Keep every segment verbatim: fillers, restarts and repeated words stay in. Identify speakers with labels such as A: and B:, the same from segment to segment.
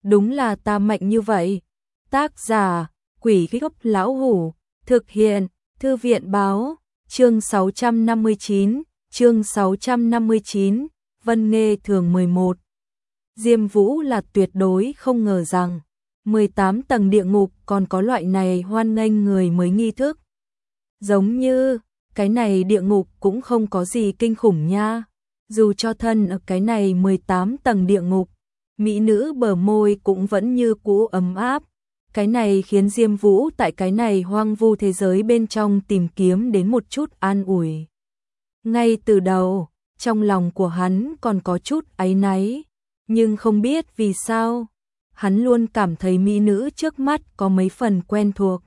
A: đúng là ta mạnh như vậy. Tác giả, Quỷ Gốc Lão Hủ, thực hiện, Thư viện Báo, chương sáu trăm năm mươi chín, chương sáu trăm năm mươi chín, Vân Nghê Thường mười một. Diêm Vũ là tuyệt đối không ngờ rằng, mười tám tầng địa ngục còn có loại này hoan nghênh người mới nghi thức. Giống như, cái này địa ngục cũng không có gì kinh khủng nha. Dù cho thân ở cái này mười tám tầng địa ngục, mỹ nữ bờ môi cũng vẫn như cũ ấm áp. Cái này khiến Diêm Vũ tại cái này hoang vu thế giới bên trong tìm kiếm đến một chút an ủi. Ngay từ đầu, trong lòng của hắn còn có chút áy náy, nhưng không biết vì sao, hắn luôn cảm thấy mỹ nữ trước mắt có mấy phần quen thuộc.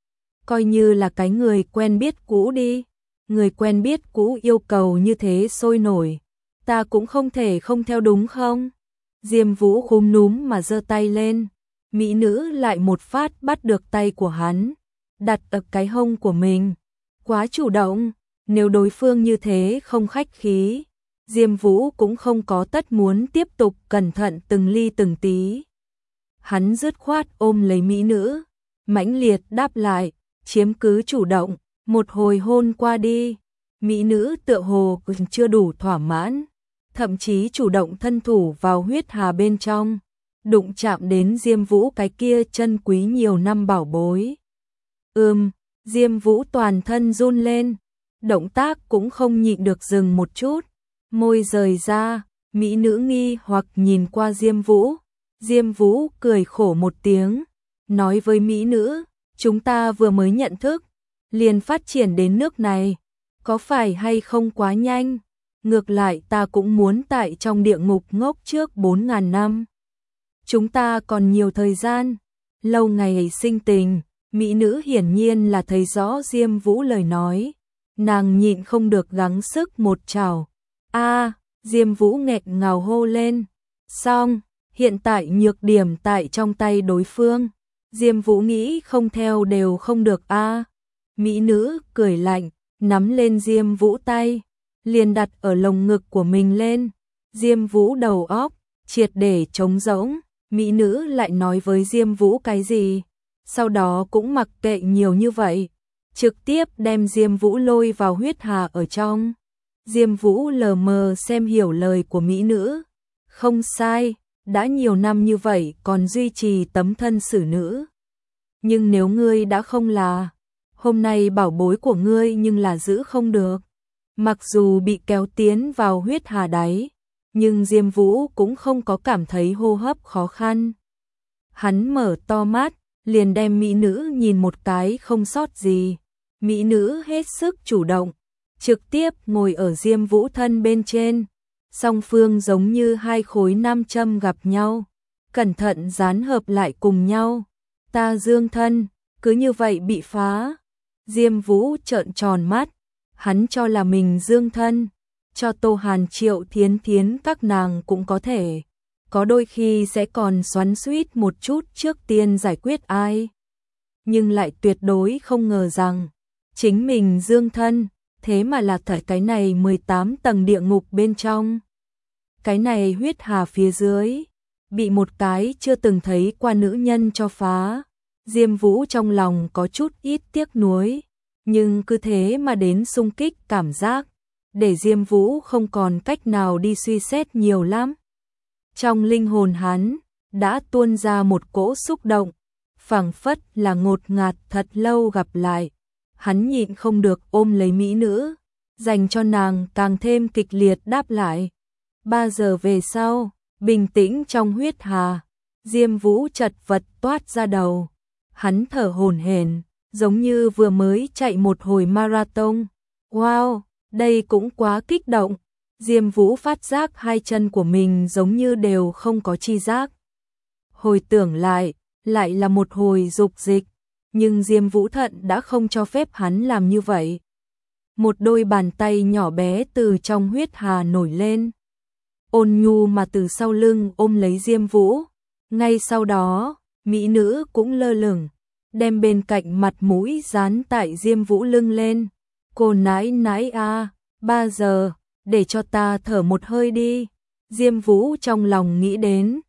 A: Coi như là cái người quen biết cũ đi, người quen biết cũ yêu cầu như thế sôi nổi, ta cũng không thể không theo đúng không? Diêm Vũ khúm núm mà giơ tay lên, mỹ nữ lại một phát bắt được tay của hắn, đặt ở cái hông của mình. Quá chủ động, nếu đối phương như thế không khách khí, Diêm Vũ cũng không có tất muốn tiếp tục cẩn thận từng ly từng tí. Hắn dứt khoát ôm lấy mỹ nữ, mãnh liệt đáp lại, chiếm cứ chủ động, một hồi hôn qua đi. Mỹ nữ tựa hồ chưa đủ thỏa mãn, thậm chí chủ động thân thủ vào huyết hà bên trong, đụng chạm đến Diêm Vũ cái kia chân quý nhiều năm bảo bối. Ừm, Diêm Vũ toàn thân run lên, động tác cũng không nhịn được dừng một chút, môi rời ra, mỹ nữ nghi hoặc nhìn qua Diêm Vũ. Diêm Vũ cười khổ một tiếng, nói với mỹ nữ, chúng ta vừa mới nhận thức, liền phát triển đến nước này, có phải hay không quá nhanh? Ngược lại ta cũng muốn tại trong địa ngục ngốc trước bốn ngàn năm. Chúng ta còn nhiều thời gian, lâu ngày sinh tình. Mỹ nữ hiển nhiên là thấy rõ Diêm Vũ lời nói, nàng nhịn không được gắng sức một chảo. A, Diêm Vũ nghẹn ngào hô lên. Xong, hiện tại nhược điểm tại trong tay đối phương. Diêm Vũ nghĩ không theo đều không được a. Mỹ nữ cười lạnh, nắm lên Diêm Vũ tay, liền đặt ở lồng ngực của mình lên. Diêm Vũ đầu óc triệt để trống rỗng, mỹ nữ lại nói với Diêm Vũ cái gì? Sau đó cũng mặc kệ nhiều như vậy, trực tiếp đem Diêm Vũ lôi vào huyết hà ở trong. Diêm Vũ lờ mờ xem hiểu lời của mỹ nữ. Không sai, đã nhiều năm như vậy còn duy trì tấm thân xử nữ. Nhưng nếu ngươi đã không là, hôm nay bảo bối của ngươi nhưng là giữ không được. Mặc dù bị kéo tiến vào huyết hà đáy, nhưng Diêm Vũ cũng không có cảm thấy hô hấp khó khăn. Hắn mở to mắt, liền đem mỹ nữ nhìn một cái không sót gì. Mỹ nữ hết sức chủ động, trực tiếp ngồi ở Diêm Vũ thân bên trên. Song phương giống như hai khối nam châm gặp nhau, cẩn thận dán hợp lại cùng nhau. Ta dương thân, cứ như vậy bị phá. Diêm Vũ trợn tròn mắt, hắn cho là mình dương thân, cho Tô Hàn Triệu Thiến Thiến các nàng cũng có thể. Có đôi khi sẽ còn xoắn xuýt một chút trước tiên giải quyết ai. Nhưng lại tuyệt đối không ngờ rằng, chính mình dương thân, thế mà là thật cái này mười tám tầng địa ngục bên trong. Cái này huyết hà phía dưới, bị một cái chưa từng thấy qua nữ nhân cho phá. Diêm Vũ trong lòng có chút ít tiếc nuối, nhưng cứ thế mà đến xung kích cảm giác, để Diêm Vũ không còn cách nào đi suy xét nhiều lắm. Trong linh hồn hắn, đã tuôn ra một cỗ xúc động, phảng phất là ngột ngạt thật lâu gặp lại. Hắn nhịn không được ôm lấy mỹ nữ, dành cho nàng càng thêm kịch liệt đáp lại. Ba giờ về sau, bình tĩnh trong huyết hà, Diêm Vũ chật vật toát ra đầu. Hắn thở hổn hển, giống như vừa mới chạy một hồi marathon. Wow, đây cũng quá kích động. Diêm Vũ phát giác hai chân của mình giống như đều không có chi giác. Hồi tưởng lại, lại là một hồi dục dịch, nhưng Diêm Vũ thận đã không cho phép hắn làm như vậy. Một đôi bàn tay nhỏ bé từ trong huyết hà nổi lên, ôn nhu mà từ sau lưng ôm lấy Diêm Vũ. Ngay sau đó, mỹ nữ cũng lơ lửng, đem bên cạnh mặt mũi dán tại Diêm Vũ lưng lên. Cô nãi nãi a, ba giờ, để cho ta thở một hơi đi. Diêm Vũ trong lòng nghĩ đến,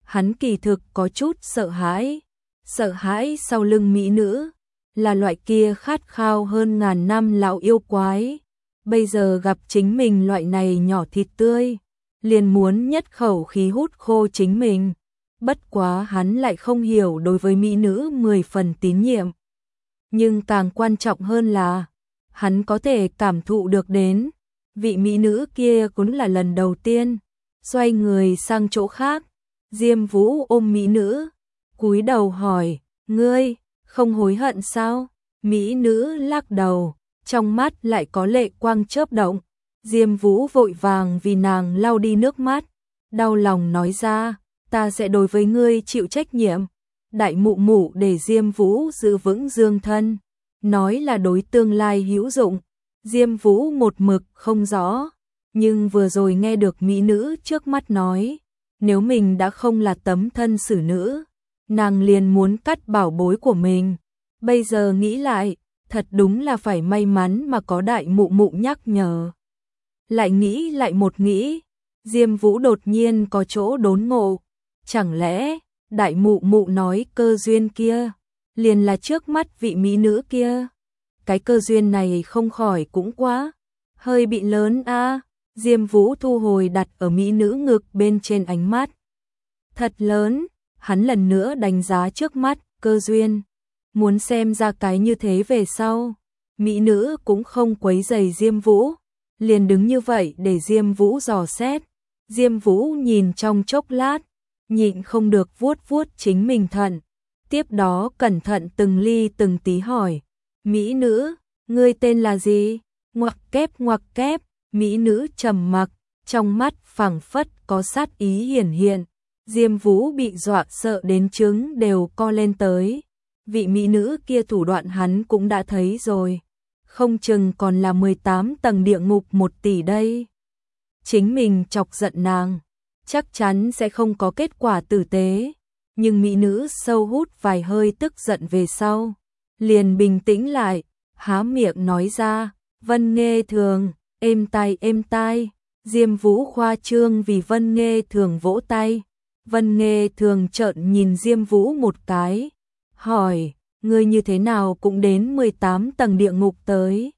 A: hắn kỳ thực có chút sợ hãi. Sợ hãi sau lưng mỹ nữ, là loại kia khát khao hơn ngàn năm lão yêu quái. Bây giờ gặp chính mình loại này nhỏ thịt tươi, liền muốn nhất khẩu khí hút khô chính mình. Bất quá hắn lại không hiểu đối với mỹ nữ mười phần tín nhiệm. Nhưng càng quan trọng hơn là, hắn có thể cảm thụ được đến, vị mỹ nữ kia cũng là lần đầu tiên. Xoay người sang chỗ khác, Diêm Vũ ôm mỹ nữ, cúi đầu hỏi, ngươi, không hối hận sao? Mỹ nữ lắc đầu, trong mắt lại có lệ quang chớp động. Diêm Vũ vội vàng vì nàng lau đi nước mắt, đau lòng nói ra, ta sẽ đối với ngươi chịu trách nhiệm. Đại mụ mụ để Diêm Vũ giữ vững dương thân, nói là đối tương lai hữu dụng. Diêm Vũ một mực không rõ, nhưng vừa rồi nghe được mỹ nữ trước mắt nói, nếu mình đã không là tấm thân xử nữ, nàng liền muốn cắt bảo bối của mình. Bây giờ nghĩ lại, thật đúng là phải may mắn mà có đại mụ mụ nhắc nhở. Lại nghĩ lại một nghĩ, Diêm Vũ đột nhiên có chỗ đốn ngộ. Chẳng lẽ, đại mụ mụ nói cơ duyên kia, liền là trước mắt vị mỹ nữ kia? Cái cơ duyên này không khỏi cũng quá, hơi bị lớn a. Diêm Vũ thu hồi đặt ở mỹ nữ ngực bên trên ánh mắt. Thật lớn, hắn lần nữa đánh giá trước mắt, cơ duyên. Muốn xem ra cái như thế về sau. Mỹ nữ cũng không quấy rầy Diêm Vũ, liền đứng như vậy để Diêm Vũ dò xét. Diêm Vũ nhìn trong chốc lát, nhịn không được vuốt vuốt chính mình thận. Tiếp đó cẩn thận từng ly từng tí hỏi, mỹ nữ, ngươi tên là gì? Ngoặc kép ngoặc kép, mỹ nữ trầm mặc, trong mắt phảng phất có sát ý hiển hiện. Diêm Vũ bị dọa sợ đến trứng đều co lên tới. Vị mỹ nữ kia thủ đoạn hắn cũng đã thấy rồi, không chừng còn là mười tám tầng địa ngục một tỷ đây. Chính mình chọc giận nàng, chắc chắn sẽ không có kết quả tử tế. Nhưng mỹ nữ sâu hút vài hơi tức giận về sau, liền bình tĩnh lại, há miệng nói ra, Vân Nghê Thường, êm tai êm tai. Diêm Vũ khoa trương vì Vân Nghê Thường vỗ tay. Vân Nghê Thường trợn nhìn Diêm Vũ một cái, hỏi, ngươi như thế nào cũng đến mười tám tầng địa ngục tới?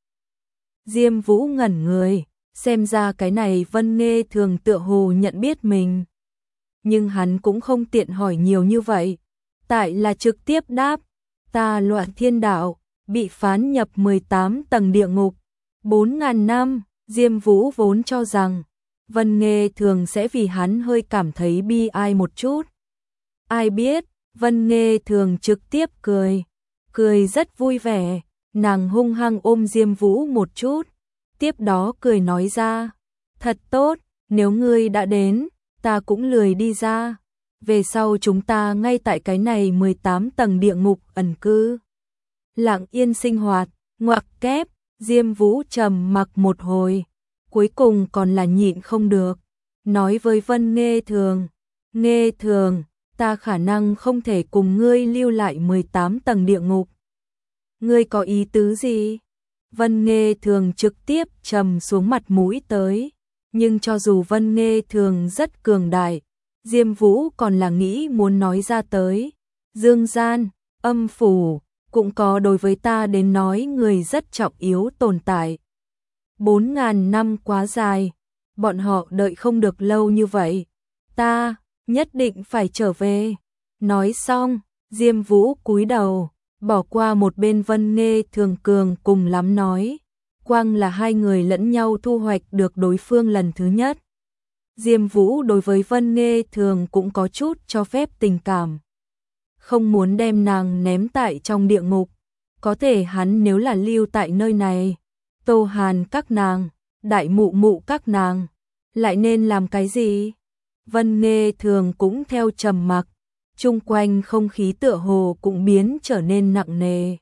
A: Diêm Vũ ngẩn người, xem ra cái này Vân Nghê Thường tựa hồ nhận biết mình. Nhưng hắn cũng không tiện hỏi nhiều như vậy, tại là trực tiếp đáp, ta Loạn Thiên Đạo, bị phán nhập mười tám tầng địa ngục, bốn ngàn năm. Diêm Vũ vốn cho rằng, Vân Nghê Thường sẽ vì hắn hơi cảm thấy bi ai một chút. Ai biết, Vân Nghê Thường trực tiếp cười, cười rất vui vẻ, nàng hung hăng ôm Diêm Vũ một chút, tiếp đó cười nói ra, thật tốt, nếu ngươi đã đến, ta cũng lười đi ra, về sau chúng ta ngay tại cái này mười tám tầng địa ngục ẩn cư. Lặng yên sinh hoạt, ngoặc kép, Diêm Vũ trầm mặc một hồi, cuối cùng còn là nhịn không được, nói với Vân Nghê Thường, Nghê Thường, ta khả năng không thể cùng ngươi lưu lại mười tám tầng địa ngục. Ngươi có ý tứ gì? Vân Nghê Thường trực tiếp trầm xuống mặt mũi tới, nhưng cho dù Vân Nghê Thường rất cường đại, Diêm Vũ còn là nghĩ muốn nói ra tới. Dương gian, âm phủ, cũng có đối với ta đến nói người rất trọng yếu tồn tại. Bốn ngàn năm quá dài, bọn họ đợi không được lâu như vậy. Ta, nhất định phải trở về. Nói xong, Diêm Vũ cúi đầu, bỏ qua một bên Vân Nghê Thường cường cùng lắm nói. Quang là hai người lẫn nhau thu hoạch được đối phương lần thứ nhất. Diêm Vũ đối với Vân Nghê Thường cũng có chút cho phép tình cảm. Không muốn đem nàng ném tại trong địa ngục. Có thể hắn nếu là lưu tại nơi này, Tô Hàn các nàng, đại mụ mụ các nàng, lại nên làm cái gì? Vân Nghê Thường cũng theo trầm mặc, chung quanh không khí tựa hồ cũng biến trở nên nặng nề.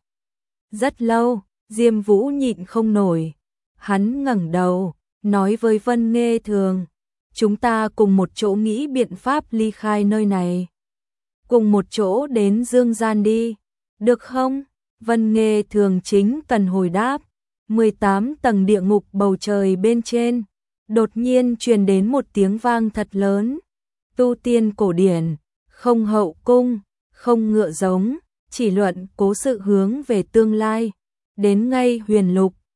A: Rất lâu, Diêm Vũ nhịn không nổi, hắn ngẩng đầu, nói với Vân Nghê Thường, chúng ta cùng một chỗ nghĩ biện pháp ly khai nơi này. Cùng một chỗ đến Dương gian đi, được không? Vân Nghê Thường chính cần hồi đáp. mười tám tầng địa ngục bầu trời bên trên, đột nhiên truyền đến một tiếng vang thật lớn. Tu tiên cổ điển, không hậu cung, không ngựa giống, chỉ luận cố sự hướng về tương lai. Đến ngay huyền lục,